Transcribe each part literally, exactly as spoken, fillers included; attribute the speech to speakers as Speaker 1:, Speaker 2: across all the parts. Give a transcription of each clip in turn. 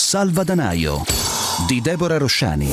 Speaker 1: Salvadanaio di Deborah Rosciani.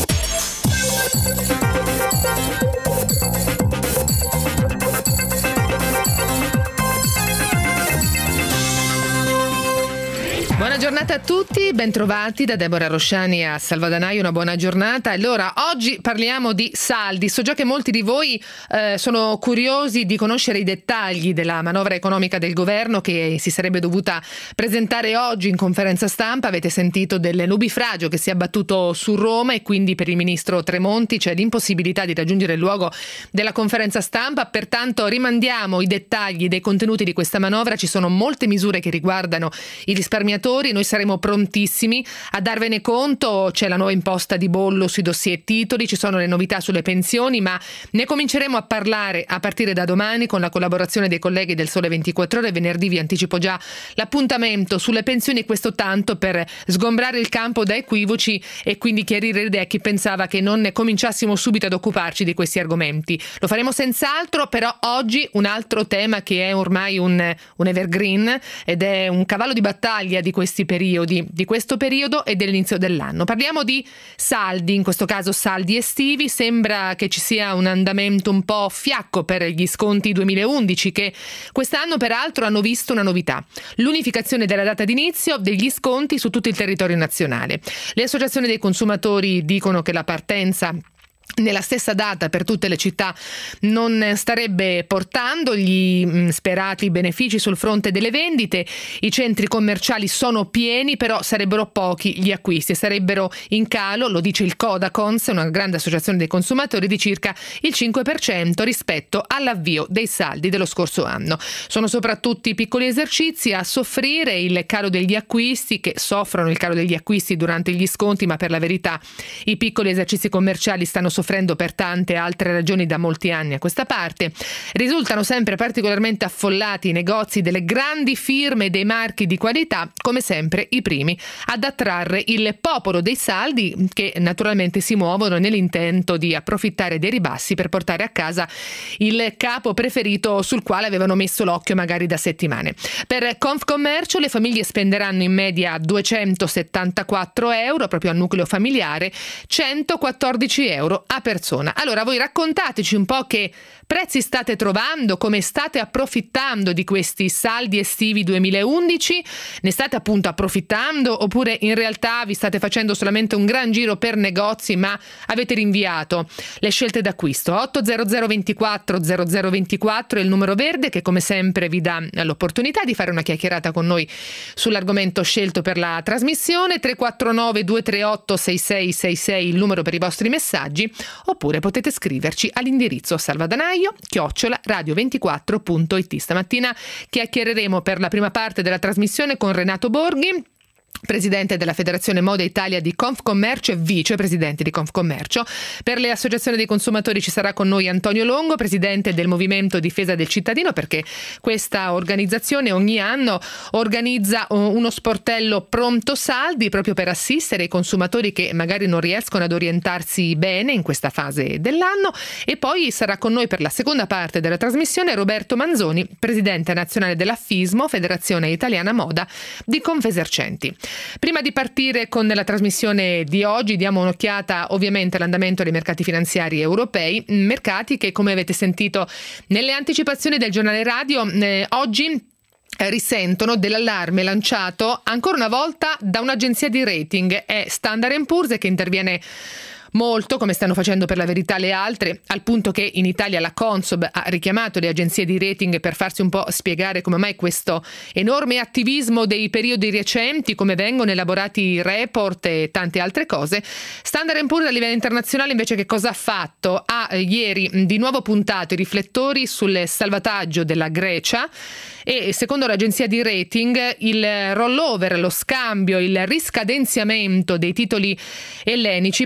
Speaker 2: Buona giornata a tutti, bentrovati da Deborah Rosciani a Salvadanaio, una buona giornata. Allora, oggi parliamo di saldi. So già che molti di voi eh, sono curiosi di conoscere i dettagli della manovra economica del governo che si sarebbe dovuta presentare oggi in conferenza stampa. Avete sentito del nubifragio che si è abbattuto su Roma e quindi per il ministro Tremonti c'è l'impossibilità di raggiungere il luogo della conferenza stampa. Pertanto rimandiamo i dettagli dei contenuti di questa manovra. Ci sono molte misure che riguardano i risparmiatori. Noi saremo prontissimi a darvene conto. C'è la nuova imposta di bollo sui dossier titoli, ci sono le novità sulle pensioni, ma ne cominceremo a parlare a partire da domani con la collaborazione dei colleghi del Sole ventiquattro Ore. Venerdì vi anticipo già l'appuntamento sulle pensioni, questo tanto per sgombrare il campo da equivoci e quindi chiarire le idee a chi pensava che non ne cominciassimo subito ad occuparci di questi argomenti. Lo faremo senz'altro, però oggi un altro tema che è ormai un, un evergreen ed è un cavallo di battaglia di questi periodi, di questo periodo e dell'inizio dell'anno. Parliamo di saldi, in questo caso saldi estivi. Sembra che ci sia un andamento un po' fiacco per gli sconti duemilaundici, che quest'anno peraltro hanno visto una novità: l'unificazione della data d'inizio degli sconti su tutto il territorio nazionale. Le associazioni dei consumatori dicono che la partenza nella stessa data per tutte le città non starebbe portando gli mh, sperati benefici sul fronte delle vendite. I centri commerciali sono pieni, però sarebbero pochi gli acquisti, sarebbero in calo, lo dice il Codacons, una grande associazione dei consumatori, di circa il cinque per cento rispetto all'avvio dei saldi dello scorso anno. Sono soprattutto i piccoli esercizi a soffrire il calo degli acquisti, che soffrono il calo degli acquisti durante gli sconti, ma per la verità i piccoli esercizi commerciali stanno soffrendo per tante altre ragioni da molti anni a questa parte. Risultano sempre particolarmente affollati i negozi delle grandi firme e dei marchi di qualità, come sempre i primi ad attrarre il popolo dei saldi, che naturalmente si muovono nell'intento di approfittare dei ribassi per portare a casa il capo preferito sul quale avevano messo l'occhio magari da settimane. Per Confcommercio le famiglie spenderanno in media duecentosettantaquattro euro proprio al nucleo familiare, centoquattordici euro a persona. Allora voi raccontateci un po' che prezzi state trovando, come state approfittando di questi saldi estivi duemilaundici, ne state appunto approfittando oppure in realtà vi state facendo solamente un gran giro per negozi ma avete rinviato le scelte d'acquisto. otto zero zero ventiquattro zero zero ventiquattro è il numero verde che come sempre vi dà l'opportunità di fare una chiacchierata con noi sull'argomento scelto per la trasmissione. Tre quattro nove due tre otto sei sei sei sei il numero per i vostri messaggi, oppure potete scriverci all'indirizzo salvadanaio chiocciola radio ventiquattro punto it. Stamattina chiacchiereremo per la prima parte della trasmissione con Renato Borghi, presidente della Federazione Moda Italia di Confcommercio e vicepresidente di Confcommercio. Per le associazioni dei consumatori ci sarà con noi Antonio Longo, presidente del Movimento Difesa del Cittadino, perché questa organizzazione ogni anno organizza uno sportello pronto saldi proprio per assistere i consumatori che magari non riescono ad orientarsi bene in questa fase dell'anno. E poi sarà con noi per la seconda parte della trasmissione Roberto Manzoni, presidente nazionale dell'Affismo, Federazione Italiana Moda di Confesercenti. Prima di partire con la trasmissione di oggi diamo un'occhiata ovviamente all'andamento dei mercati finanziari europei, mercati che, come avete sentito nelle anticipazioni del giornale radio, eh, oggi risentono dell'allarme lanciato ancora una volta da un'agenzia di rating. È Standard and Poor's che interviene molto, come stanno facendo per la verità le altre, al punto che in Italia la Consob ha richiamato le agenzie di rating per farsi un po' spiegare come mai questo enorme attivismo dei periodi recenti, come vengono elaborati i report e tante altre cose. Standard and Poor's a livello internazionale invece che cosa ha fatto? Ha eh, ieri di nuovo puntato i riflettori sul salvataggio della Grecia e secondo l'agenzia di rating il rollover, lo scambio, il riscadenziamento dei titoli ellenici potrebbe essere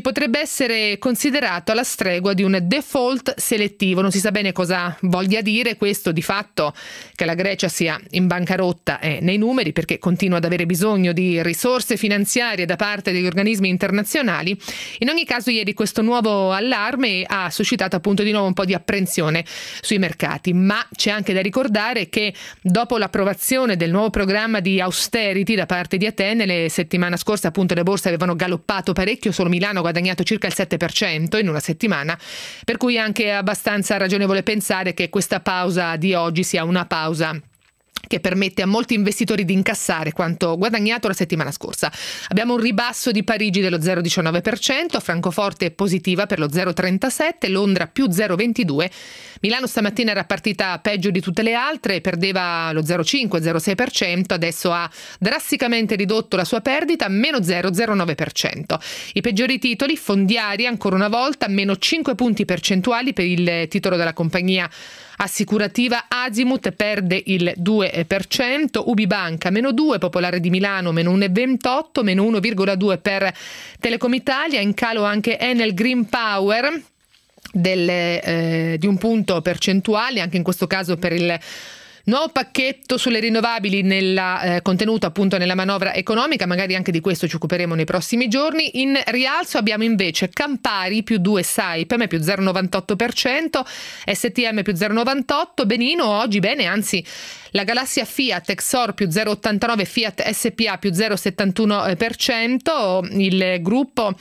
Speaker 2: essere considerato alla stregua di un default selettivo. Non si sa bene cosa voglia dire questo, di fatto che la Grecia sia in bancarotta è nei numeri, perché continua ad avere bisogno di risorse finanziarie da parte degli organismi internazionali. In ogni caso, ieri questo nuovo allarme ha suscitato appunto di nuovo un po' di apprensione sui mercati, ma c'è anche da ricordare che dopo l'approvazione del nuovo programma di austerity da parte di Atene, le settimana scorsa appunto le borse avevano galoppato parecchio, solo Milano ha guadagnato circa il sette per cento in una settimana, per cui è anche abbastanza ragionevole pensare che questa pausa di oggi sia una pausa che permette a molti investitori di incassare quanto guadagnato la settimana scorsa. Abbiamo un ribasso di Parigi dello zero virgola diciannove per cento, Francoforte è positiva per lo zero virgola trentasette, Londra più zero virgola ventidue, Milano stamattina era partita peggio di tutte le altre, perdeva lo zero virgola cinque zero virgola sei per cento, adesso ha drasticamente ridotto la sua perdita, meno zero virgola zero nove per cento. I peggiori titoli, Fondiaria ancora una volta, meno cinque punti percentuali per il titolo della compagnia assicurativa Azimut, perde il due per cento, Ubibanca meno due, Popolare di Milano meno uno virgola ventotto, meno uno virgola due per Telecom Italia, in calo anche Enel Green Power del, eh, di un punto percentuale, anche in questo caso per il nuovo pacchetto sulle rinnovabili nella, eh, contenuto appunto nella manovra economica, magari anche di questo ci occuperemo nei prossimi giorni. In rialzo abbiamo invece Campari più due, Saipem più zero virgola novantotto per cento, S T M più zero virgola novantotto, Benino oggi bene, anzi la galassia Fiat, Exor più zero virgola ottantanove, Fiat S P A più zero virgola settantuno per cento. Il gruppo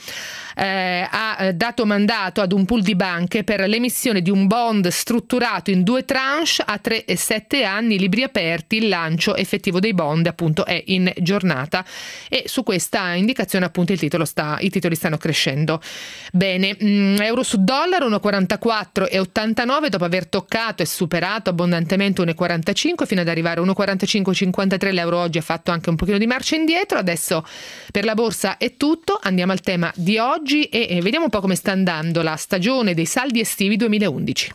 Speaker 2: eh, ha dato mandato ad un pool di banche per l'emissione di un bond strutturato in due tranche a tre e sette anni, libri aperti. Il lancio effettivo dei bond appunto è in giornata, e su questa indicazione appunto il titolo sta, i titoli stanno crescendo bene. mm, euro su dollaro uno virgola quarantaquattro e ottantanove, dopo aver toccato e superato abbondantemente uno virgola quarantacinque fino ad arrivare a uno virgola quarantacinque cinquantatré. L'euro oggi ha fatto anche un pochino di marcia indietro. Adesso per la borsa è tutto, andiamo al tema di oggi e, e vediamo un po' come sta andando la stagione dei saldi estivi duemilaundici.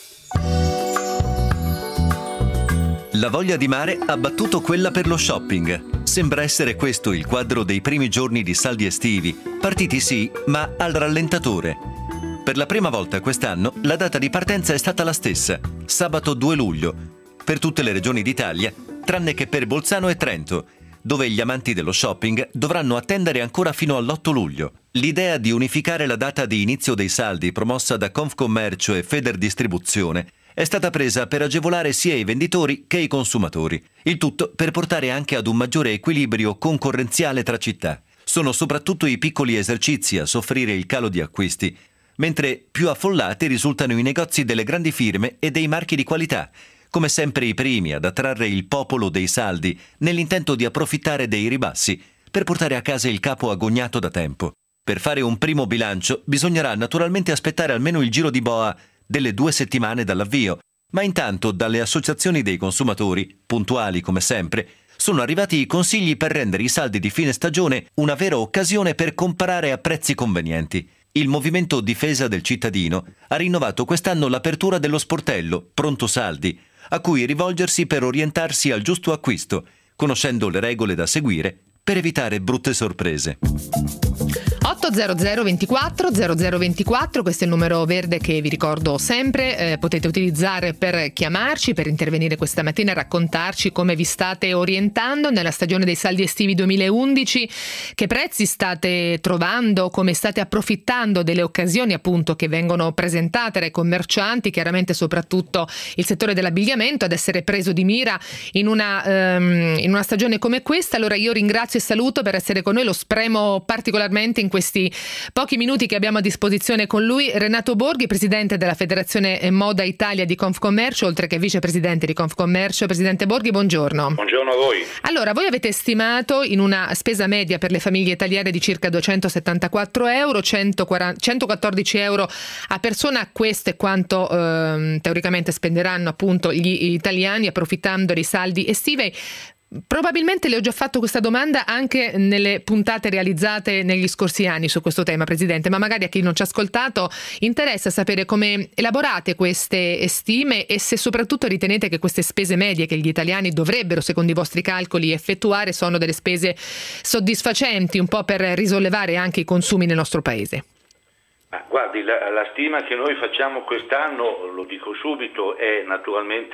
Speaker 3: La voglia di mare ha battuto quella per lo shopping. Sembra essere questo il quadro dei primi giorni di saldi estivi, partiti sì, ma al rallentatore. Per la prima volta quest'anno la data di partenza è stata la stessa, sabato due luglio, per tutte le regioni d'Italia, tranne che per Bolzano e Trento, dove gli amanti dello shopping dovranno attendere ancora fino all'otto luglio. L'idea di unificare la data di inizio dei saldi promossa da Confcommercio e Federdistribuzione è stata presa per agevolare sia i venditori che i consumatori, il tutto per portare anche ad un maggiore equilibrio concorrenziale tra città. Sono soprattutto i piccoli esercizi a soffrire il calo di acquisti, mentre più affollati risultano i negozi delle grandi firme e dei marchi di qualità, come sempre i primi ad attrarre il popolo dei saldi nell'intento di approfittare dei ribassi per portare a casa il capo agognato da tempo. Per fare un primo bilancio bisognerà naturalmente aspettare almeno il giro di boa delle due settimane dall'avvio, ma intanto dalle associazioni dei consumatori, puntuali come sempre, sono arrivati i consigli per rendere i saldi di fine stagione una vera occasione per comprare a prezzi convenienti. Il movimento Difesa del Cittadino ha rinnovato quest'anno l'apertura dello sportello Pronto Saldi, a cui rivolgersi per orientarsi al giusto acquisto, conoscendo le regole da seguire per evitare brutte sorprese.
Speaker 2: otto zero zero ventiquattro zero zero ventiquattro, questo è il numero verde che vi ricordo sempre, eh, potete utilizzare per chiamarci, per intervenire questa mattina e raccontarci come vi state orientando nella stagione dei saldi estivi duemilaundici, che prezzi state trovando, come state approfittando delle occasioni appunto che vengono presentate dai commercianti, chiaramente soprattutto il settore dell'abbigliamento ad essere preso di mira in una, um, in una stagione come questa. Allora io ringrazio e saluto per essere con noi, lo spremo particolarmente in questi pochi minuti che abbiamo a disposizione con lui, Renato Borghi, presidente della Federazione Moda Italia di Confcommercio, oltre che vicepresidente di Confcommercio. Presidente Borghi, buongiorno.
Speaker 4: Buongiorno a voi.
Speaker 2: Allora, voi avete stimato in una spesa media per le famiglie italiane di circa duecentosettantaquattro euro, centoquattordici euro a persona. Questo è quanto eh, teoricamente spenderanno appunto gli italiani approfittando dei saldi estivi. Probabilmente le ho già fatto questa domanda anche nelle puntate realizzate negli scorsi anni su questo tema, Presidente, ma magari a chi non ci ha ascoltato interessa sapere come elaborate queste stime e se soprattutto ritenete che queste spese medie che gli italiani dovrebbero, secondo i vostri calcoli, effettuare sono delle spese soddisfacenti un po' per risollevare anche i consumi nel nostro Paese.
Speaker 4: Ah, guardi, la, la stima che noi facciamo quest'anno, lo dico subito, è naturalmente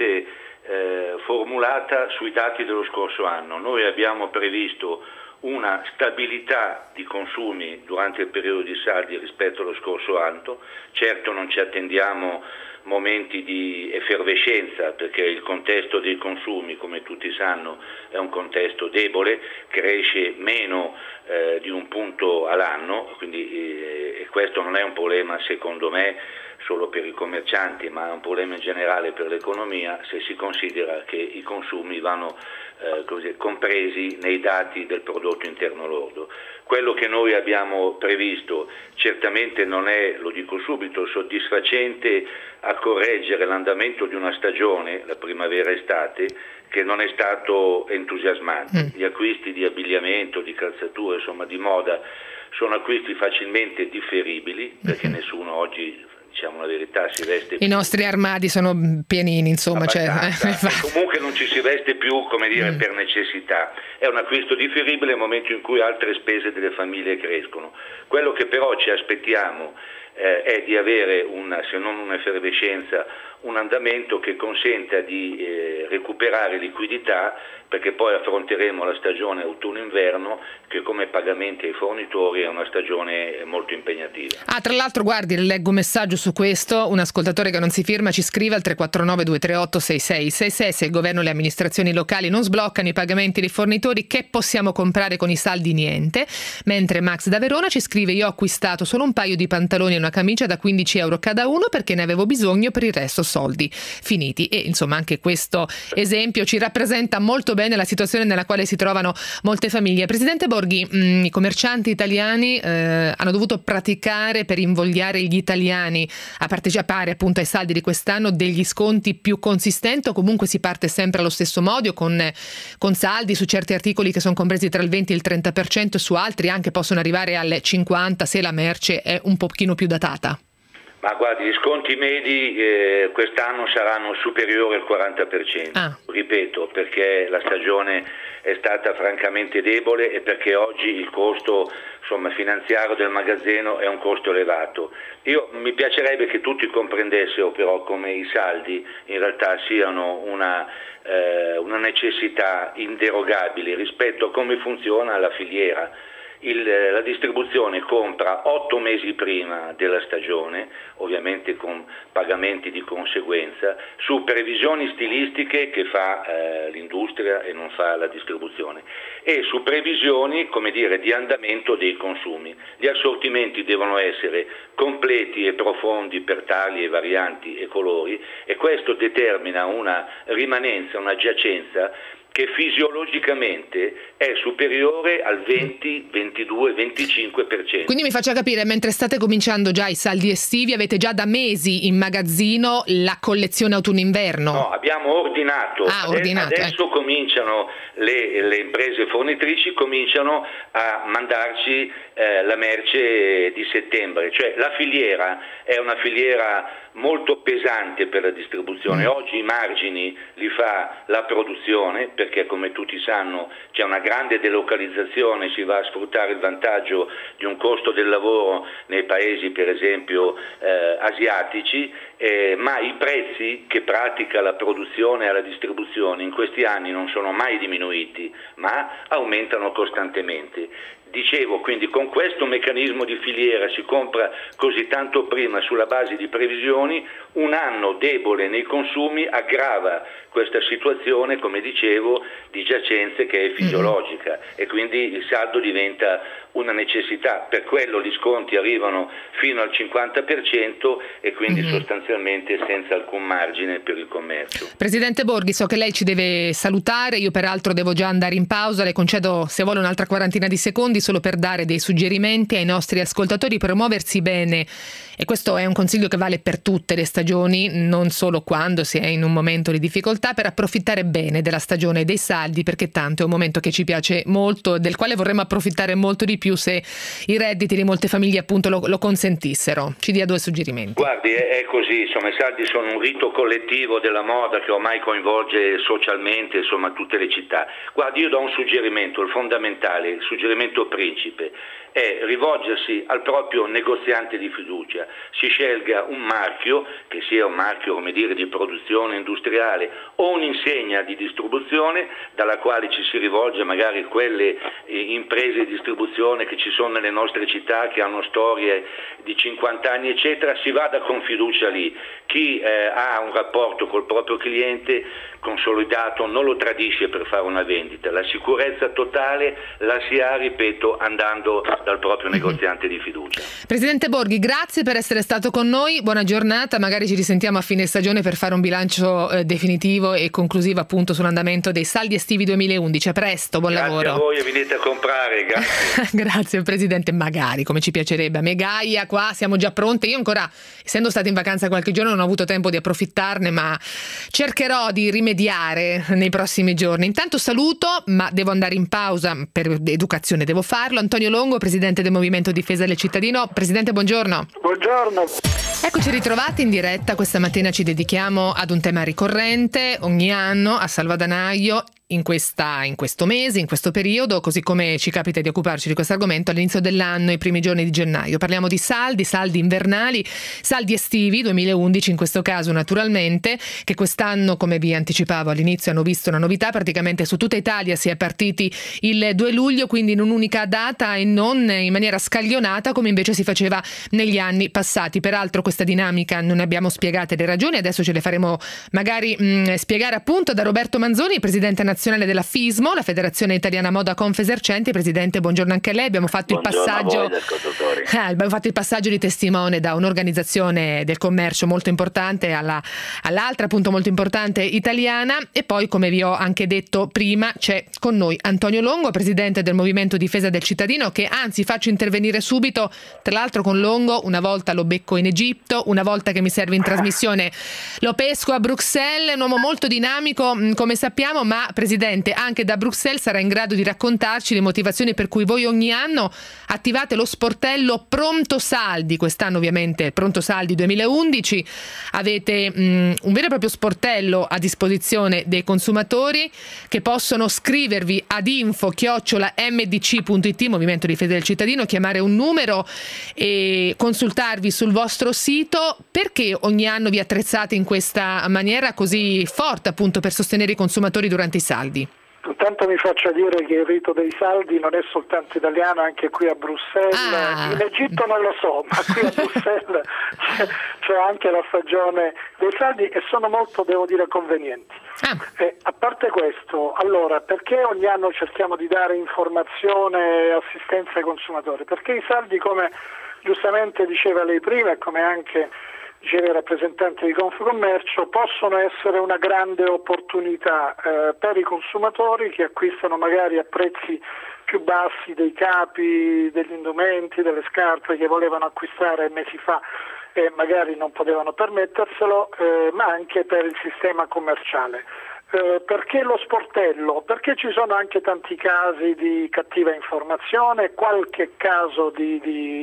Speaker 4: eh, formulata sui dati dello scorso anno. Noi abbiamo previsto una stabilità di consumi durante il periodo di saldi rispetto allo scorso anno. Certo non ci attendiamo momenti di effervescenza, perché il contesto dei consumi, come tutti sanno, è un contesto debole, cresce meno eh, di un punto all'anno, quindi eh, e questo non è un problema secondo me solo per i commercianti, ma è un problema in generale per l'economia, se si considera che i consumi vanno eh, così, compresi nei dati del prodotto interno lordo. Quello che noi abbiamo previsto certamente non è, lo dico subito, soddisfacente a correggere l'andamento di una stagione, la primavera-estate, che non è stato entusiasmante. Mm. Gli acquisti di abbigliamento, di calzature, insomma di moda, sono acquisti facilmente differibili, perché mm-hmm. nessuno oggi, diciamo la verità, si veste più.
Speaker 2: I nostri armadi sono pienini, insomma. Cioè,
Speaker 4: eh, comunque non ci si veste più, come dire, mm. per necessità. È un acquisto differibile nel momento in cui altre spese delle famiglie crescono. Quello che però ci aspettiamo eh, è di avere una, se non un'effervescenza, un andamento che consenta di eh, recuperare liquidità, perché poi affronteremo la stagione autunno-inverno, che come pagamenti ai fornitori è una stagione molto impegnativa.
Speaker 2: Ah, tra l'altro, guardi, leggo un messaggio su questo, un ascoltatore che non si firma ci scrive al tre quattro nove due tre otto sei sei sei sei: se il governo e le amministrazioni locali non sbloccano i pagamenti dei fornitori, che possiamo comprare con i saldi? Niente. Mentre Max da Verona ci scrive: io ho acquistato solo un paio di pantaloni e una camicia da quindici euro cada uno perché ne avevo bisogno, per il resto soldi finiti. E insomma anche questo esempio ci rappresenta molto bene la situazione nella quale si trovano molte famiglie. Presidente Borghi, mh, i commercianti italiani eh, hanno dovuto praticare per invogliare gli italiani a partecipare appunto ai saldi di quest'anno degli sconti più consistenti, o comunque si parte sempre allo stesso modo con, con saldi su certi articoli che sono compresi tra il venti e il trenta per cento, su altri anche possono arrivare al cinquanta per cento se la merce è un pochino più datata?
Speaker 4: Ma guardi, gli sconti medi eh, quest'anno saranno superiori al quaranta per cento, ah. ripeto, perché la stagione è stata francamente debole e perché oggi il costo insomma, finanziario del magazzino è un costo elevato. Io mi piacerebbe che tutti comprendessero però come i saldi in realtà siano una, eh, una necessità inderogabile rispetto a come funziona la filiera. Il, la distribuzione compra otto mesi prima della stagione, ovviamente con pagamenti di conseguenza, su previsioni stilistiche che fa eh, l'industria e non fa la distribuzione, e su previsioni, come dire, di andamento dei consumi. Gli assortimenti devono essere completi e profondi per tagli e varianti e colori, e questo determina una rimanenza, una giacenza che fisiologicamente è superiore al venti, ventidue, venticinque per cento.
Speaker 2: Quindi mi faccia capire, mentre state cominciando già i saldi estivi, avete già da mesi in magazzino la collezione autunno-inverno?
Speaker 4: No, abbiamo ordinato.
Speaker 2: Ah, ordinato
Speaker 4: Adesso
Speaker 2: ecco.
Speaker 4: cominciano le, le imprese fornitrici cominciano a mandarci eh, la merce di settembre, cioè la filiera è una filiera molto pesante per la distribuzione. Mm. Oggi i margini li fa la produzione, perché come tutti sanno c'è una grande delocalizzazione, si va a sfruttare il vantaggio di un costo del lavoro nei paesi per esempio eh, asiatici, eh, ma i prezzi che pratica la produzione e la distribuzione in questi anni non sono mai diminuiti, ma aumentano costantemente. Dicevo, quindi con questo meccanismo di filiera si compra così tanto prima sulla base di previsioni, un anno debole nei consumi aggrava questa situazione, come dicevo, di giacenze che è fisiologica, mm-hmm. e quindi il saldo diventa una necessità. Per quello gli sconti arrivano fino al cinquanta per cento e quindi mm-hmm. sostanzialmente senza alcun margine per il commercio.
Speaker 2: Presidente Borghi, so che lei ci deve salutare, io peraltro devo già andare in pausa, le concedo se vuole un'altra quarantina di secondi solo per dare dei suggerimenti ai nostri ascoltatori per muoversi bene, e questo è un consiglio che vale per tutte le stagioni, non solo quando si è in un momento di difficoltà, per approfittare bene della stagione dei saldi, perché tanto è un momento che ci piace molto, del quale vorremmo approfittare molto di più se i redditi di molte famiglie appunto lo, lo consentissero. Ci dia due suggerimenti.
Speaker 4: Guardi, è così, saldi, insomma, i saldi sono un rito collettivo della moda che ormai coinvolge socialmente, insomma, tutte le città. Guardi, io do un suggerimento, il fondamentale, il suggerimento principe è rivolgersi al proprio negoziante di fiducia. Si scelga un marchio, che sia un marchio, come dire, di produzione industriale o un'insegna di distribuzione dalla quale ci si rivolge, magari quelle eh, imprese di distribuzione che ci sono nelle nostre città, che hanno storie di cinquanta anni eccetera. Si vada con fiducia lì. Chi eh, ha un rapporto col proprio cliente consolidato non lo tradisce per fare una vendita. La sicurezza totale la si ha, ripeto, andando dal proprio negoziante di fiducia.
Speaker 2: Presidente Borghi, grazie per essere stato con noi, buona giornata, magari ci risentiamo a fine stagione per fare un bilancio eh, definitivo e conclusivo appunto sull'andamento dei saldi estivi duemilaundici. A presto, buon
Speaker 4: grazie
Speaker 2: lavoro.
Speaker 4: Grazie a voi e venite a comprare, grazie.
Speaker 2: Grazie Presidente, magari, come ci piacerebbe. A Megaia, qua siamo già pronte, io ancora, essendo stata in vacanza qualche giorno, non ho avuto tempo di approfittarne, ma cercherò di rimediare nei prossimi giorni. Intanto saluto, ma devo andare in pausa per educazione, devo farlo. Antonio Longo, Presidente del Movimento Difesa del Cittadino. Presidente, buongiorno.
Speaker 5: Buongiorno.
Speaker 2: Eccoci ritrovati in diretta. Questa mattina ci dedichiamo ad un tema ricorrente ogni anno a Salvadanaio. In, questa, in questo mese, in questo periodo, così come ci capita di occuparci di questo argomento all'inizio dell'anno, i primi giorni di gennaio. Parliamo di saldi, saldi invernali, saldi estivi, duemilaundici in questo caso naturalmente, che quest'anno, come vi anticipavo all'inizio, hanno visto una novità. Praticamente su tutta Italia si è partiti il due luglio, quindi in un'unica data e non in maniera scaglionata come invece si faceva negli anni passati. Peraltro questa dinamica non ne abbiamo spiegate le ragioni, adesso ce le faremo magari mh, spiegare appunto da Roberto Manzoni, Presidente nazionale della FISMO, la Federazione Italiana Moda Confesercenti. Presidente, buongiorno anche a lei. Abbiamo fatto
Speaker 5: buongiorno
Speaker 2: il passaggio
Speaker 5: a voi, ascoltatori.
Speaker 2: eh, abbiamo fatto il passaggio di testimone da un'organizzazione del commercio molto importante alla, all'altra, appunto molto importante italiana, e poi, come vi ho anche detto prima, c'è con noi Antonio Longo, Presidente del Movimento Difesa del Cittadino, che anzi faccio intervenire subito. Tra l'altro con Longo una volta lo becco in Egitto, una volta che mi serve in trasmissione lo pesco a Bruxelles, un uomo molto dinamico come sappiamo, ma Presidente, anche da Bruxelles sarà in grado di raccontarci le motivazioni per cui voi ogni anno attivate lo sportello Pronto Saldi. Quest'anno ovviamente Pronto Saldi duemilaundici, avete mh, un vero e proprio sportello a disposizione dei consumatori che possono scrivervi ad info chiocciola m d c punto i t, Movimento Difesa del Cittadino, chiamare un numero e consultarvi sul vostro sito. Perché ogni anno vi attrezzate in questa maniera così forte appunto per sostenere i consumatori durante i saldi?
Speaker 5: Intanto mi faccia dire che il rito dei saldi non è soltanto italiano, anche qui a Bruxelles.
Speaker 2: Ah.
Speaker 5: In Egitto non lo so, ma qui a Bruxelles c'è, c'è anche la stagione dei saldi e sono molto, devo dire, convenienti.
Speaker 2: Ah.
Speaker 5: Eh, a parte questo, allora, perché ogni anno cerchiamo di dare informazione e assistenza ai consumatori? Perché i saldi, come giustamente diceva lei prima e come anche diceva il rappresentante di Confcommercio, possono essere una grande opportunità eh, per i consumatori che acquistano magari a prezzi più bassi dei capi, degli indumenti, delle scarpe che volevano acquistare mesi fa e magari non potevano permetterselo, eh, ma anche per il sistema commerciale. Eh, perché lo sportello? Perché ci sono anche tanti casi di cattiva informazione, qualche caso di,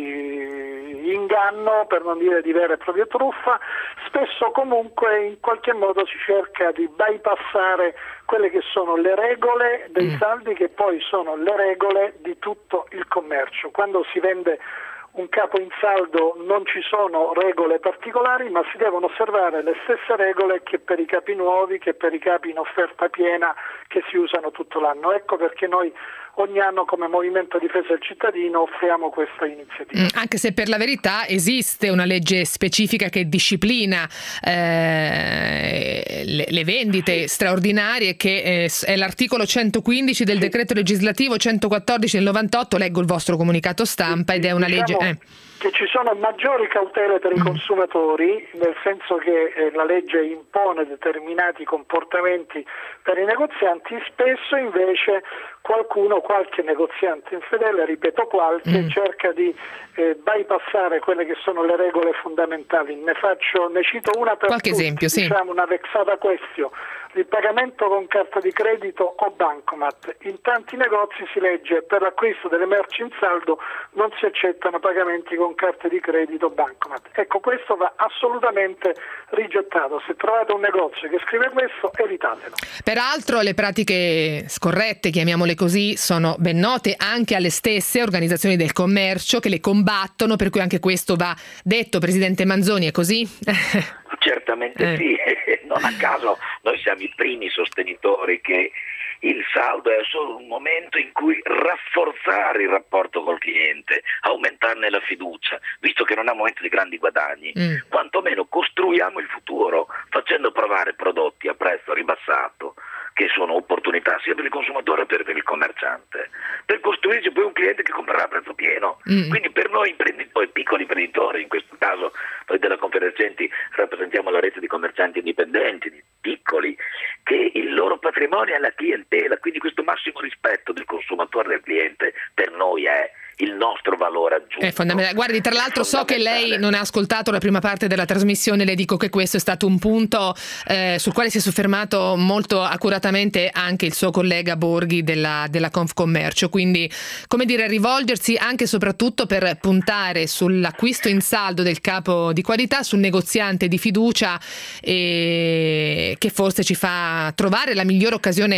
Speaker 5: di inganno, per non dire di vera e propria truffa. Spesso comunque in qualche modo si cerca di bypassare quelle che sono le regole dei saldi, che poi sono le regole di tutto il commercio. Quando si vende un capo in saldo non ci sono regole particolari, ma si devono osservare le stesse regole che per i capi nuovi, che per i capi in offerta piena che si usano tutto l'anno. Ecco perché noi ogni anno come Movimento Difesa del Cittadino offriamo questa iniziativa.
Speaker 2: Mm, anche se per la verità esiste una legge specifica che disciplina eh, le, le vendite straordinarie, che eh, è l'articolo centoquindici del decreto legislativo centoquattordici del novantotto. Leggo il vostro comunicato stampa ed è una
Speaker 5: diciamo
Speaker 2: legge... Eh.
Speaker 5: che ci sono maggiori cautele per i consumatori, nel senso che eh, la legge impone determinati comportamenti per i negozianti. Spesso invece qualcuno, qualche negoziante infedele, ripeto qualche, mm. cerca di eh, bypassare quelle che sono le regole fondamentali. Ne faccio, ne cito una per
Speaker 2: qualche
Speaker 5: tutti,
Speaker 2: esempio, sì.
Speaker 5: Diciamo una vexata question. Il pagamento con carta di credito o bancomat. In tanti negozi si legge: per l'acquisto delle merci in saldo non si accettano pagamenti con con carte di credito bancomat. Ecco, questo va assolutamente rigettato. Se trovate un negozio che scrive questo, evitatelo.
Speaker 2: Peraltro le pratiche scorrette, chiamiamole così, sono ben note anche alle stesse organizzazioni del commercio che le combattono, per cui anche questo va detto. Presidente Manzoni, è così?
Speaker 6: Certamente
Speaker 2: eh.
Speaker 6: sì, non a caso noi siamo i primi sostenitori che il saldo è solo un momento in cui rafforzare il rapporto col cliente, aumentarne la fiducia, visto che non è un momento di grandi guadagni, mm. quantomeno costruiamo il futuro facendo provare prodotti a prezzo ribassato, che sono opportunità sia per il consumatore che per il commerciante, per costruirci poi un cliente che comprerà a prezzo pieno. Mm. Quindi per noi imprenditori, piccoli imprenditori, in questo caso noi della Confesercenti rappresentiamo la rete di commercianti indipendenti, di piccoli, che il loro patrimonio è la clientela, quindi questo massimo rispetto del consumatore e del cliente per noi è il nostro valore aggiunto.
Speaker 2: È fondamentale. Guardi, tra l'altro so che lei non ha ascoltato la prima parte della trasmissione, le dico che questo è stato un punto eh, sul quale si è soffermato molto accuratamente anche il suo collega Borghi della, della Confcommercio, quindi come dire rivolgersi anche e soprattutto per puntare sull'acquisto in saldo del capo di qualità, sul negoziante di fiducia eh, che forse ci fa trovare la migliore occasione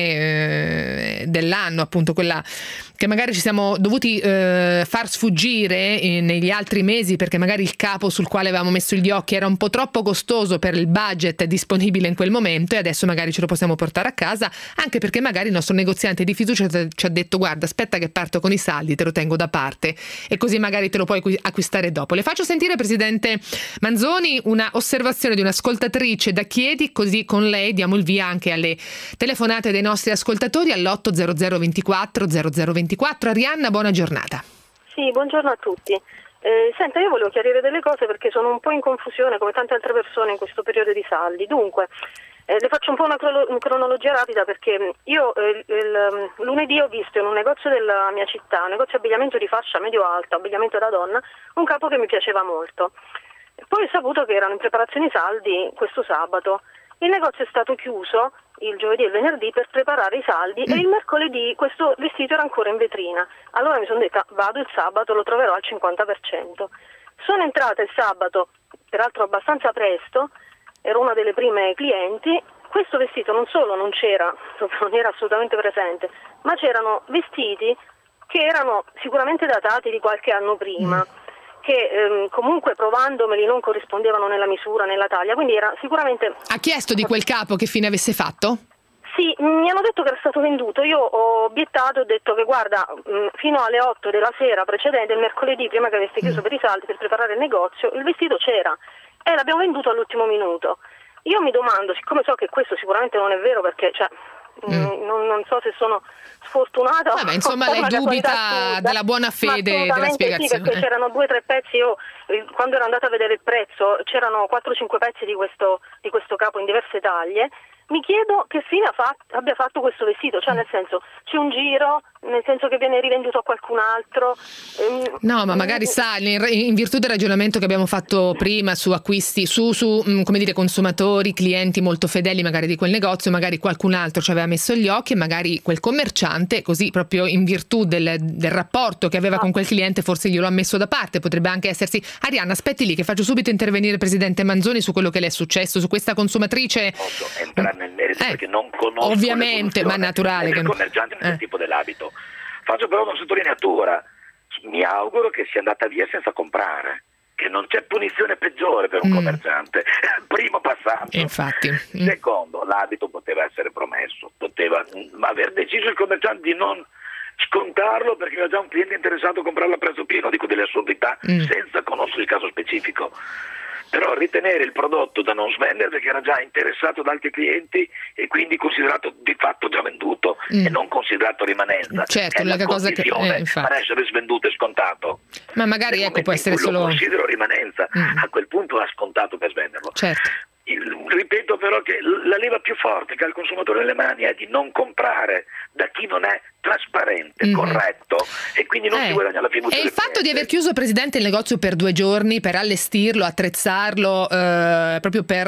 Speaker 2: eh, dell'anno, appunto quella che magari ci siamo dovuti eh, far sfuggire eh, negli altri mesi perché magari il capo sul quale avevamo messo gli occhi era un po' troppo costoso per il budget disponibile in quel momento e adesso magari ce lo possiamo portare a casa, anche perché magari il nostro negoziante di fiducia ci ha detto guarda aspetta che parto con i saldi, te lo tengo da parte e così magari te lo puoi acquistare dopo. Le faccio sentire, Presidente Manzoni, una osservazione di un'ascoltatrice da Chieti, così con lei diamo il via anche alle telefonate dei nostri ascoltatori all'otto zero zero ventiquattro zero zero ventiquattro. Arianna, buona giornata.
Speaker 7: Sì, buongiorno a tutti. Eh, senta, io volevo chiarire delle cose perché sono un po' in confusione come tante altre persone in questo periodo di saldi. Dunque, eh, le faccio un po' una cro- cronologia rapida perché io eh, il, lunedì ho visto in un negozio della mia città, un negozio di abbigliamento di fascia medio-alta, abbigliamento da donna, un capo che mi piaceva molto. Poi ho saputo che erano in preparazione saldi questo sabato. Il negozio è stato chiuso il giovedì e il venerdì per preparare i saldi mm. e il mercoledì questo vestito era ancora in vetrina. Allora mi sono detta vado il sabato, lo troverò al cinquanta per cento. Sono entrata il sabato, peraltro abbastanza presto, ero una delle prime clienti. Questo vestito non solo non c'era, non era assolutamente presente, ma c'erano vestiti che erano sicuramente datati di qualche anno prima. Mm. che ehm, comunque provandomeli non corrispondevano nella misura, nella taglia, quindi era sicuramente...
Speaker 2: Ha chiesto di quel capo che fine avesse fatto?
Speaker 7: Sì, mi hanno detto che era stato venduto, io ho obiettato, ho detto che guarda, mh, fino alle otto della sera precedente, il mercoledì, prima che avesse chiuso mm. per i saldi, per preparare il negozio, il vestito c'era e l'abbiamo venduto all'ultimo minuto. Io mi domando, siccome so che questo sicuramente non è vero perché... cioè, Mm. Non, non so se sono sfortunata
Speaker 2: Vabbè, insomma lei dubita della buona fede della spiegazione
Speaker 7: sì, perché c'erano due o tre pezzi. Io quando ero andata a vedere il prezzo c'erano quattro o cinque pezzi di questo, di questo capo in diverse taglie. Mi chiedo che fine ha fatto, abbia fatto questo vestito, cioè nel senso c'è un giro, nel senso che viene rivenduto a qualcun altro.
Speaker 2: No, ma magari sa, in virtù del ragionamento che abbiamo fatto prima su acquisti, su, su come dire consumatori, clienti molto fedeli magari di quel negozio, magari qualcun altro ci aveva messo gli occhi e magari quel commerciante, così proprio in virtù del, del rapporto che aveva con quel cliente, forse glielo ha messo da parte. Potrebbe anche essersi. Arianna, aspetti lì che faccio subito intervenire il Presidente Manzoni su quello che le è successo, su questa consumatrice.
Speaker 6: Posso entrare nel merito
Speaker 2: eh,
Speaker 6: perché non conosco
Speaker 2: ovviamente, ma è naturale
Speaker 6: che il commerciante nel eh. tipo dell'abito. Faccio però una sottolineatura, mi auguro che sia andata via senza comprare, che non c'è punizione peggiore per un mm. commerciante. Primo passaggio.
Speaker 2: Infatti.
Speaker 6: Secondo, l'abito poteva essere promesso, poteva aver deciso il commerciante di non scontarlo perché era già un cliente interessato a comprarlo a prezzo pieno, dico delle assurdità, mm. senza conoscere il caso specifico. Però ritenere il prodotto da non svendere perché era già interessato da altri clienti e quindi considerato di fatto già venduto mm. e non considerato rimanenza.
Speaker 2: Certo,
Speaker 6: è la
Speaker 2: cosa che eh,
Speaker 6: per essere svenduto e scontato.
Speaker 2: Ma magari
Speaker 6: Nel
Speaker 2: ecco può essere solo.
Speaker 6: Lo considero rimanenza, mm. a quel punto ha scontato per svenderlo.
Speaker 2: Certo.
Speaker 6: Il, ripeto però che la leva più forte che ha il consumatore nelle mani è di non comprare da chi non è trasparente, mm. corretto e quindi non
Speaker 2: eh.
Speaker 6: si guadagna la fiducia.
Speaker 2: E il fatto
Speaker 6: cliente.
Speaker 2: di aver chiuso, Presidente, il negozio per due giorni per allestirlo, attrezzarlo, eh, proprio per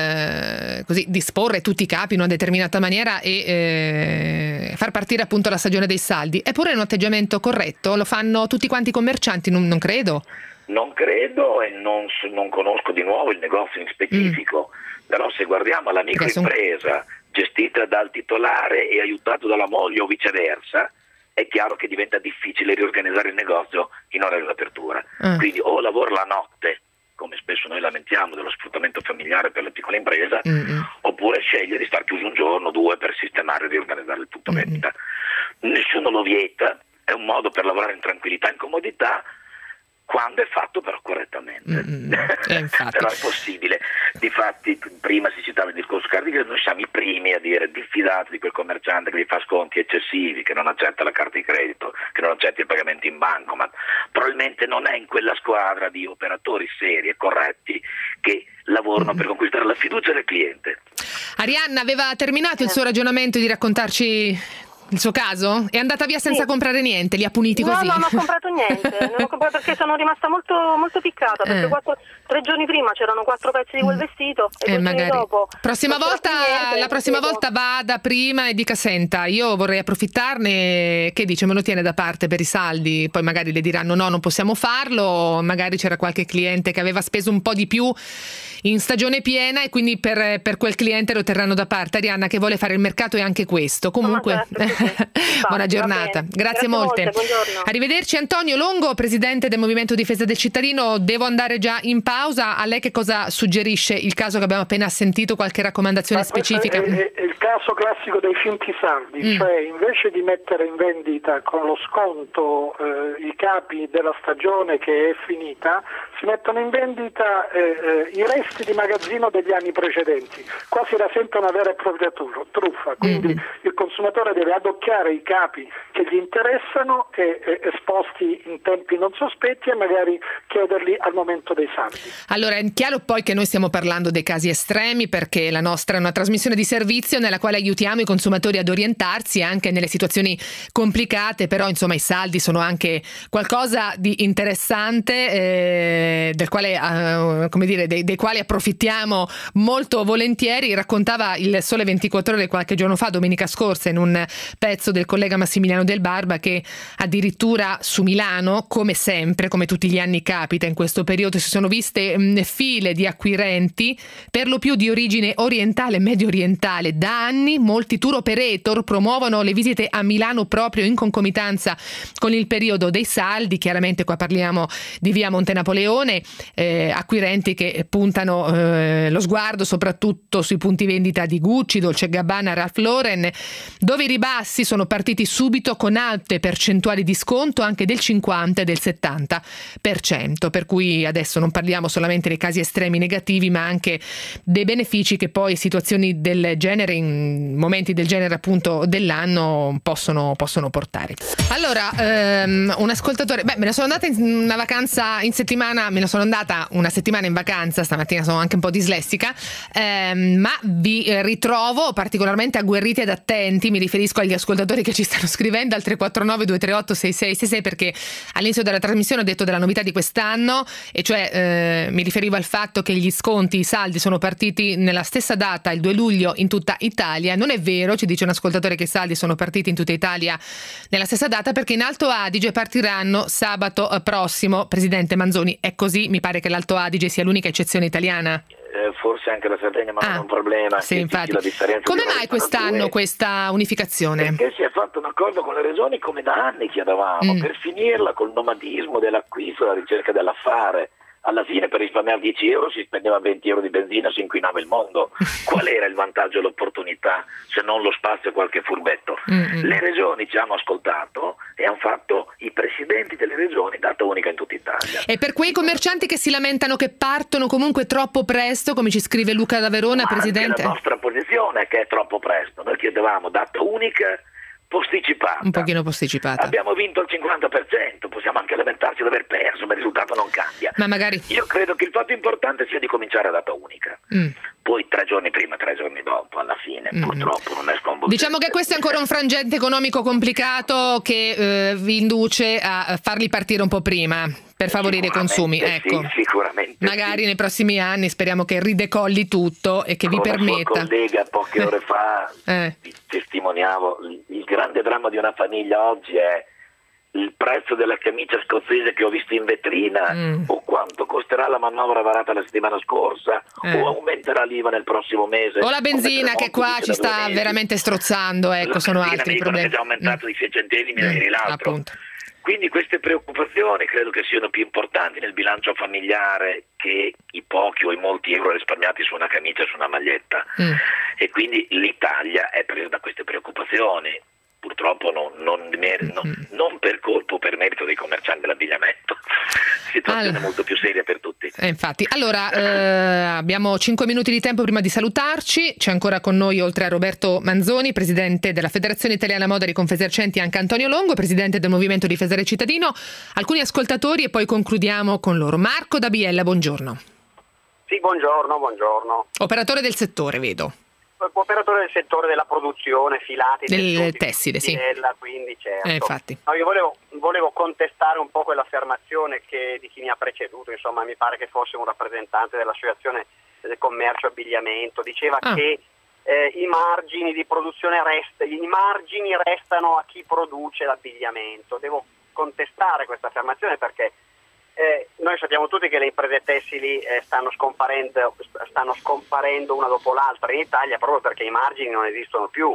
Speaker 2: eh, così disporre tutti i capi in una determinata maniera e eh, far partire appunto la stagione dei saldi, è pure un atteggiamento corretto? Lo fanno tutti quanti i commercianti? Non, non credo.
Speaker 6: Non credo e non, non conosco di nuovo il negozio in specifico, mm. però se guardiamo la microimpresa gestita dal titolare e aiutato dalla moglie o viceversa, è chiaro che diventa difficile riorganizzare il negozio in orario d'apertura. Mm. Quindi o lavora la notte, come spesso noi lamentiamo dello sfruttamento familiare per la piccola impresa, mm-hmm. oppure sceglie di star chiuso un giorno o due per sistemare e riorganizzare il tutto mm-hmm. vendita. Nessuno lo vieta, è un modo per lavorare in tranquillità e in comodità, quando è fatto però correttamente.
Speaker 2: Mm-hmm. Eh,
Speaker 6: però è possibile. Difatti prima si citava il discorso carta di credito, noi siamo i primi a dire diffidate di quel commerciante che vi fa sconti eccessivi, che non accetta la carta di credito, che non accetta i pagamenti in banco, ma probabilmente non è in quella squadra di operatori seri e corretti che lavorano mm-hmm. per conquistare la fiducia del cliente.
Speaker 2: Arianna aveva terminato il suo ragionamento di raccontarci il suo caso? È andata via senza
Speaker 7: sì.
Speaker 2: comprare niente, li ha puniti
Speaker 7: no,
Speaker 2: così?
Speaker 7: No, non ho comprato niente, non ho comprato perché sono rimasta molto, molto piccata, perché
Speaker 2: eh.
Speaker 7: quattro, tre giorni prima c'erano quattro pezzi di quel vestito e
Speaker 2: eh,
Speaker 7: due giorni dopo...
Speaker 2: Prossima volta, niente, la prossima volta vada prima e dica senta, io vorrei approfittarne, che dice, me lo tiene da parte per i saldi, poi magari le diranno no, non possiamo farlo, magari c'era qualche cliente che aveva speso un po' di più in stagione piena e quindi per, per quel cliente lo terranno da parte. Arianna che vuole fare il mercato è anche questo. Comunque
Speaker 7: no, certo, sì, sì.
Speaker 2: buona giornata. Grazie, Grazie molte.
Speaker 7: molte.
Speaker 2: Arrivederci. Antonio Longo, presidente del Movimento Difesa del Cittadino. Devo andare già in pausa. A lei che cosa suggerisce il caso che abbiamo appena sentito? Qualche raccomandazione
Speaker 5: Ma
Speaker 2: specifica?
Speaker 5: È, è il caso classico dei finti saldi, mm. cioè invece di mettere in vendita con lo sconto eh, i capi della stagione che è finita, si mettono in vendita eh, eh, i resti di magazzino degli anni precedenti. Quasi era sempre una vera e propria truffa, quindi mm-hmm. il consumatore deve adocchiare i capi che gli interessano e, e esposti in tempi non sospetti e magari chiederli al momento dei saldi.
Speaker 2: Allora è chiaro poi che noi stiamo parlando dei casi estremi, perché la nostra è una trasmissione di servizio nella quale aiutiamo i consumatori ad orientarsi anche nelle situazioni complicate, però insomma i saldi sono anche qualcosa di interessante eh, del quale eh, come dire dei, dei quali approfittiamo molto volentieri. Raccontava il Sole ventiquattro Ore qualche giorno fa, domenica scorsa, in un pezzo del collega Massimiliano Del Barba, che addirittura su Milano, come sempre, come tutti gli anni capita in questo periodo, si sono viste mh, file di acquirenti per lo più di origine orientale e medio orientale. Da anni molti tour operator promuovono le visite a Milano proprio in concomitanza con il periodo dei saldi. Chiaramente qua parliamo di via Monte Napoleone, eh, acquirenti che puntano eh, lo sguardo soprattutto sui punti vendita di Gucci, Dolce e Gabbana, Ralph Lauren, dove i ribassi sono partiti subito con alte percentuali di sconto anche del cinquanta e del settanta per cento, per cui adesso non parliamo solamente dei casi estremi negativi, ma anche dei benefici che poi situazioni del genere, in momenti del genere appunto dell'anno, possono, possono portare. Allora, ehm, un ascoltatore, beh, me ne sono andata in una vacanza in settimana, me ne sono andata una settimana in vacanza, stamattina sono anche un po' dislessica, ehm, ma vi ritrovo particolarmente agguerriti ed attenti. Mi riferisco agli ascoltatori che ci stanno scrivendo al tre quattro nove due tre otto sei sei sei sei, perché all'inizio della trasmissione ho detto della novità di quest'anno, e cioè eh, mi riferivo al fatto che gli sconti, i saldi sono partiti nella stessa data, il due luglio, in tutta Italia. Non è vero, ci dice un ascoltatore, che i saldi sono partiti in tutta Italia nella stessa data, perché in Alto Adige partiranno sabato prossimo. Presidente Manzoni, è così? Mi pare che l'Alto Adige sia l'unica eccezione italiana.
Speaker 6: Eh, forse anche la Sardegna, ma
Speaker 2: ah,
Speaker 6: non è un problema.
Speaker 2: Sì, infatti.
Speaker 6: La differenza
Speaker 2: come mai quest'anno questa unificazione?
Speaker 6: Perché si è fatto un accordo con le regioni, come da anni chiedevamo, mm. per finirla col nomadismo dell'acquisto e la ricerca dell'affare. Alla fine per risparmiare dieci euro si spendeva venti euro di benzina, si inquinava il mondo. Qual era il vantaggio e l'opportunità se non lo spazio e qualche furbetto? Mm-hmm. Le regioni ci hanno ascoltato e hanno fatto i presidenti delle regioni data unica in tutta Italia.
Speaker 2: E per quei commercianti che si lamentano che partono comunque troppo presto, come ci scrive Luca da Verona,
Speaker 6: Ma
Speaker 2: presidente?
Speaker 6: La nostra posizione è che è troppo presto. Noi chiedevamo data unica posticipata.
Speaker 2: Un pochino posticipata.
Speaker 6: Abbiamo vinto il cinquanta per cento, possiamo anche lamentarci di aver perso, ma il risultato non cambia.
Speaker 2: Ma magari...
Speaker 6: Io credo che il fatto importante sia di cominciare a data unica. Mm. Poi tre giorni prima, tre giorni dopo, alla fine, mm. purtroppo non è sconvolgente.
Speaker 2: Diciamo che questo è ancora un frangente economico complicato che eh, vi induce a farli partire un po' prima, per favorire i consumi. Ecco.
Speaker 6: Sì, sicuramente.
Speaker 2: Magari
Speaker 6: sì.
Speaker 2: Nei prossimi anni speriamo che ridecolli tutto e che
Speaker 6: Con
Speaker 2: vi permetta.
Speaker 6: La sua collega poche ore fa
Speaker 2: eh.
Speaker 6: vi testimoniavo il grande dramma di una famiglia oggi è il prezzo della camicia scozzese che ho visto in vetrina mm. o quanto costerà la manovra varata la settimana scorsa eh. o aumenterà l'I V A nel prossimo mese
Speaker 2: o la benzina che qua ci sta veramente strozzando, ecco, la sono altri problemi.
Speaker 6: È già aumentato mm. di sei centesimi
Speaker 2: mm.
Speaker 6: ieri l'altro.
Speaker 2: Appunto.
Speaker 6: Quindi queste preoccupazioni credo che siano più importanti nel bilancio familiare che i pochi o i molti euro risparmiati su una camicia, su una maglietta mm. e quindi l'Italia è presa da queste preoccupazioni. Purtroppo non, non, non, non per colpo o per merito dei commercianti dell'abbigliamento, situazione allora, molto più seria per tutti.
Speaker 2: Eh, infatti, allora eh, abbiamo cinque minuti di tempo prima di salutarci. C'è ancora con noi, oltre a Roberto Manzoni, presidente della Federazione Italiana Moda di Confesercenti, anche Antonio Longo, presidente del Movimento Difensore Cittadino, alcuni ascoltatori e poi concludiamo con loro. Marco da Biella, buongiorno.
Speaker 8: Sì, buongiorno, buongiorno.
Speaker 2: Operatore del settore, vedo.
Speaker 8: Operatore del settore della produzione, filati
Speaker 2: del tessile, sì.
Speaker 8: Biella, quindi certo.
Speaker 2: Eh, infatti.
Speaker 8: No, io volevo, volevo contestare un po' quell'affermazione che di chi mi ha preceduto, insomma, mi pare che fosse un rappresentante dell'Associazione del Commercio Abbigliamento, diceva ah. che eh, i margini di produzione rest, i margini restano a chi produce l'abbigliamento. Devo contestare questa affermazione perché Eh, noi sappiamo tutti che le imprese tessili eh, stanno scomparendo, stanno scomparendo una dopo l'altra in Italia proprio perché i margini non esistono più.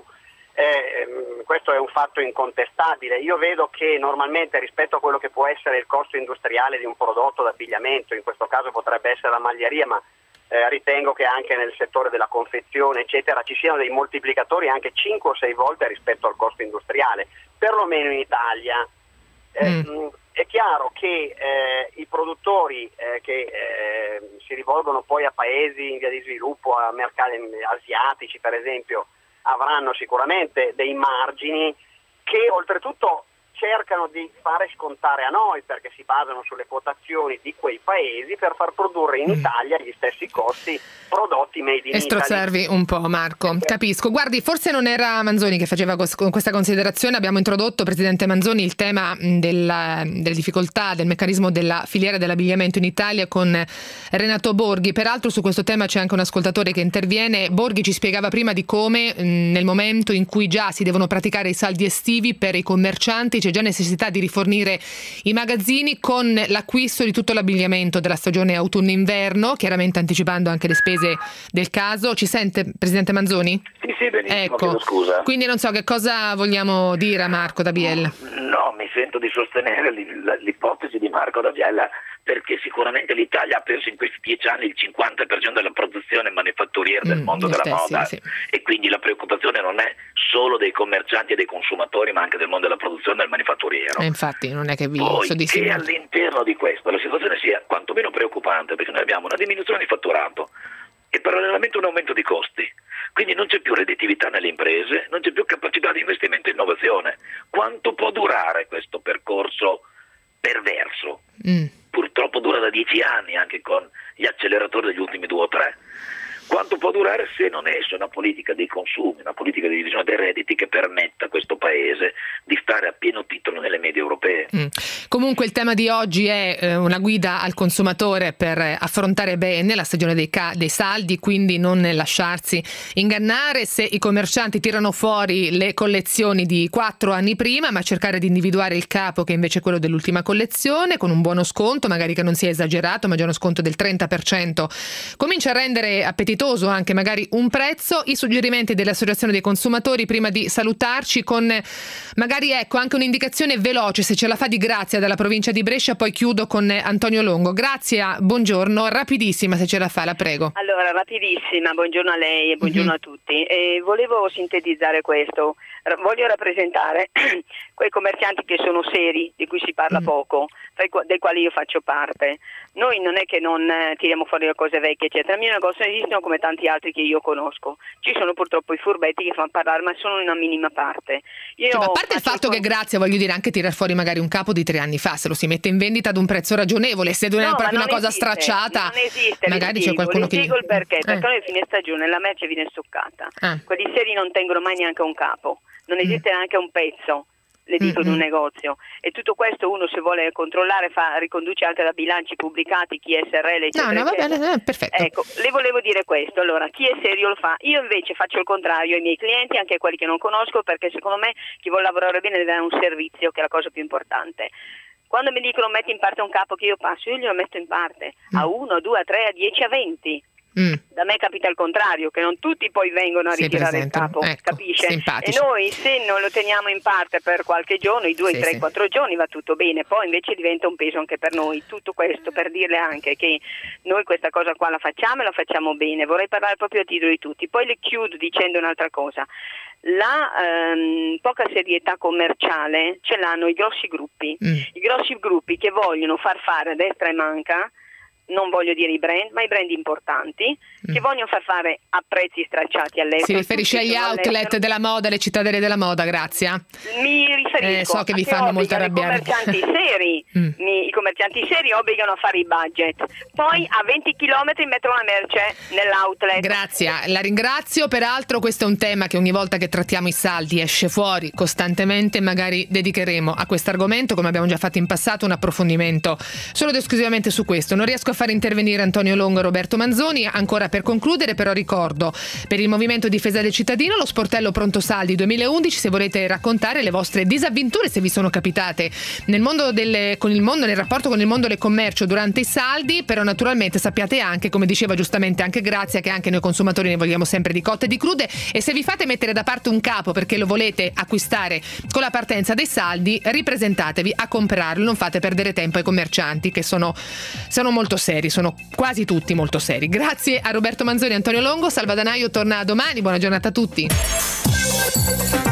Speaker 8: Eh, questo è un fatto incontestabile. Io vedo che normalmente rispetto a quello che può essere il costo industriale di un prodotto d'abbigliamento, in questo caso potrebbe essere la maglieria, ma eh, ritengo che anche nel settore della confezione eccetera ci siano dei moltiplicatori anche cinque o sei volte rispetto al costo industriale, perlomeno in Italia. Eh, mm. È chiaro che eh, i produttori eh, che eh, si rivolgono poi a paesi in via di sviluppo, a mercati asiatici per esempio, avranno sicuramente dei margini che oltretutto cercano di fare scontare a noi perché si basano sulle quotazioni di quei paesi per far produrre in Italia gli stessi costi prodotti made in Italy.
Speaker 2: E strozzarvi un po', Marco, okay. Capisco. Guardi, forse non era Manzoni che faceva questa considerazione, abbiamo introdotto, Presidente Manzoni, il tema della, delle difficoltà del meccanismo della filiera dell'abbigliamento in Italia con Renato Borghi. Peraltro su questo tema c'è anche un ascoltatore che interviene. Borghi ci spiegava prima di come nel momento in cui già si devono praticare i saldi estivi per i commercianti c'è già necessità di rifornire i magazzini con l'acquisto di tutto l'abbigliamento della stagione autunno-inverno, chiaramente anticipando anche le spese del caso. Ci sente, Presidente Manzoni?
Speaker 6: Sì, sì, benissimo,
Speaker 2: ecco.
Speaker 6: Chiedo scusa.
Speaker 2: Quindi non so che cosa vogliamo dire a Marco da Biella.
Speaker 6: No, mi sento di sostenere l'ipotesi di Marco da Biella perché sicuramente l'Italia ha perso in questi dieci anni il cinquanta per cento della produzione manifatturiera del mm, mondo della stessi, moda sì. E quindi la preoccupazione non è solo dei commercianti e dei consumatori ma anche del mondo della produzione e del manifatturiero.
Speaker 2: E infatti non è che vi
Speaker 6: Poi
Speaker 2: soddisfi
Speaker 6: che all'interno di questo la situazione sia quantomeno preoccupante perché noi abbiamo una diminuzione di fatturato e parallelamente un aumento di costi. Quindi non c'è più redditività nelle imprese, non c'è più capacità di investimento e innovazione. Quanto può durare questo percorso perverso? Mm. Purtroppo dura da dieci anni anche con gli acceleratori degli ultimi due o tre. Quanto può durare se non esce una politica dei consumi, una politica di divisione dei redditi che permetta a questo paese di stare a pieno titolo nelle medie europee.
Speaker 2: Mm. Comunque il tema di oggi è eh, una guida al consumatore per affrontare bene la stagione dei, ca- dei saldi, quindi non lasciarsi ingannare se i commercianti tirano fuori le collezioni di quattro anni prima, ma cercare di individuare il capo che invece è quello dell'ultima collezione con un buono sconto, magari che non sia esagerato, ma già uno sconto del trenta per cento. Comincia a rendere appetitoso anche magari un prezzo. I suggerimenti dell'Associazione dei Consumatori prima di salutarci con magari ecco anche un'indicazione veloce se ce la fa di Grazia dalla provincia di Brescia, poi chiudo con Antonio Longo. Grazia, buongiorno, rapidissima se ce la fa, la prego.
Speaker 9: Allora, rapidissima, buongiorno a lei e buongiorno mm-hmm. a tutti. E volevo sintetizzare questo. Voglio rappresentare quei commercianti che sono seri, di cui si parla mm. poco, dei quali io faccio parte. Noi non è che non tiriamo fuori le cose vecchie, eccetera. I miei negozi esistono come tanti altri che io conosco. Ci sono purtroppo i furbetti che fanno parlare, ma sono una minima parte. Io
Speaker 2: cioè, ma a parte il fatto con... che Grazia, voglio dire, anche tirar fuori magari un capo di tre anni fa, se lo si mette in vendita ad un prezzo ragionevole, se non è no, proprio una cosa esiste, stracciata,
Speaker 9: non esiste,
Speaker 2: magari c'è qualcuno che...
Speaker 9: spiego il perché, perché eh. noi a fine stagione la merce viene stoccata. Eh. Quelli seri non tengono mai neanche un capo. Non esiste mm. neanche un pezzo. l'editto
Speaker 2: Mm-hmm.
Speaker 9: di un negozio, e tutto questo uno, se vuole controllare, fa, riconduce anche da bilanci pubblicati, chi è S R L, eccetera,
Speaker 2: No, no, va
Speaker 9: eccetera.
Speaker 2: bene, eh, perfetto.
Speaker 9: Ecco, le volevo dire questo. Allora, chi è serio lo fa. Io invece faccio il contrario ai miei clienti, anche a quelli che non conosco, perché secondo me chi vuole lavorare bene deve avere un servizio, che è la cosa più importante. Quando mi dicono metti in parte un capo che io passo, io glielo metto in parte
Speaker 2: Mm.
Speaker 9: a uno, a due, a tre, a dieci, a venti.
Speaker 2: Mm.
Speaker 9: Da me capita il contrario, che non tutti poi vengono a
Speaker 2: Si
Speaker 9: ritirare il
Speaker 2: presentano,
Speaker 9: capo,
Speaker 2: ecco,
Speaker 9: capisce?
Speaker 2: simpatici.
Speaker 9: E noi, se non lo teniamo in parte per qualche giorno, i due,
Speaker 2: Sì,
Speaker 9: i tre,
Speaker 2: sì.
Speaker 9: quattro giorni, va tutto bene, poi invece diventa un peso anche per noi. Tutto questo per dirle anche che noi questa cosa qua la facciamo e la facciamo bene. Vorrei parlare proprio a titolo di tutti. Poi le chiudo dicendo un'altra cosa. La ehm, poca serietà commerciale ce l'hanno i grossi gruppi,
Speaker 2: Mm.
Speaker 9: i grossi gruppi che vogliono far fare a destra e manca, non voglio dire i brand, ma i brand importanti, che vogliono far fare a prezzi stracciati all'estero.
Speaker 2: Si riferisce
Speaker 9: Tutti
Speaker 2: agli
Speaker 9: sono
Speaker 2: outlet
Speaker 9: all'estero.
Speaker 2: della moda, le cittadelle della moda, grazie.
Speaker 9: Mi riferisco
Speaker 2: Eh, so che vi
Speaker 9: a
Speaker 2: fanno molto
Speaker 9: obbligano
Speaker 2: arrabbiare.
Speaker 9: I commercianti seri,
Speaker 2: Mm.
Speaker 9: mi- i commercianti seri obbligano a fare i budget, poi a venti chilometri mettono la merce nell'outlet.
Speaker 2: Grazie, la ringrazio. Peraltro questo è un tema che ogni volta che trattiamo i saldi esce fuori costantemente, magari dedicheremo a questo argomento, come abbiamo già fatto in passato, un approfondimento solo ed esclusivamente su questo. Non riesco a far intervenire Antonio Longo e Roberto Manzoni. Ancora per concludere però ricordo, per il Movimento Difesa del Cittadino, lo sportello Pronto Saldi duemilaundici, se volete raccontare le vostre disavventure, se vi sono capitate nel mondo delle, con il mondo, nel rapporto con il mondo del commercio durante i saldi. Però naturalmente sappiate anche, come diceva giustamente anche Grazia, che anche noi consumatori ne vogliamo sempre di cotte e di crude, e se vi fate mettere da parte un capo perché lo volete acquistare con la partenza dei saldi, ripresentatevi a comprarlo, non fate perdere tempo ai commercianti, che sono, sono molto seri, sono quasi tutti molto seri. Grazie a Roberto Manzoni e Antonio Longo. Salvadanaio torna domani, buona giornata a tutti.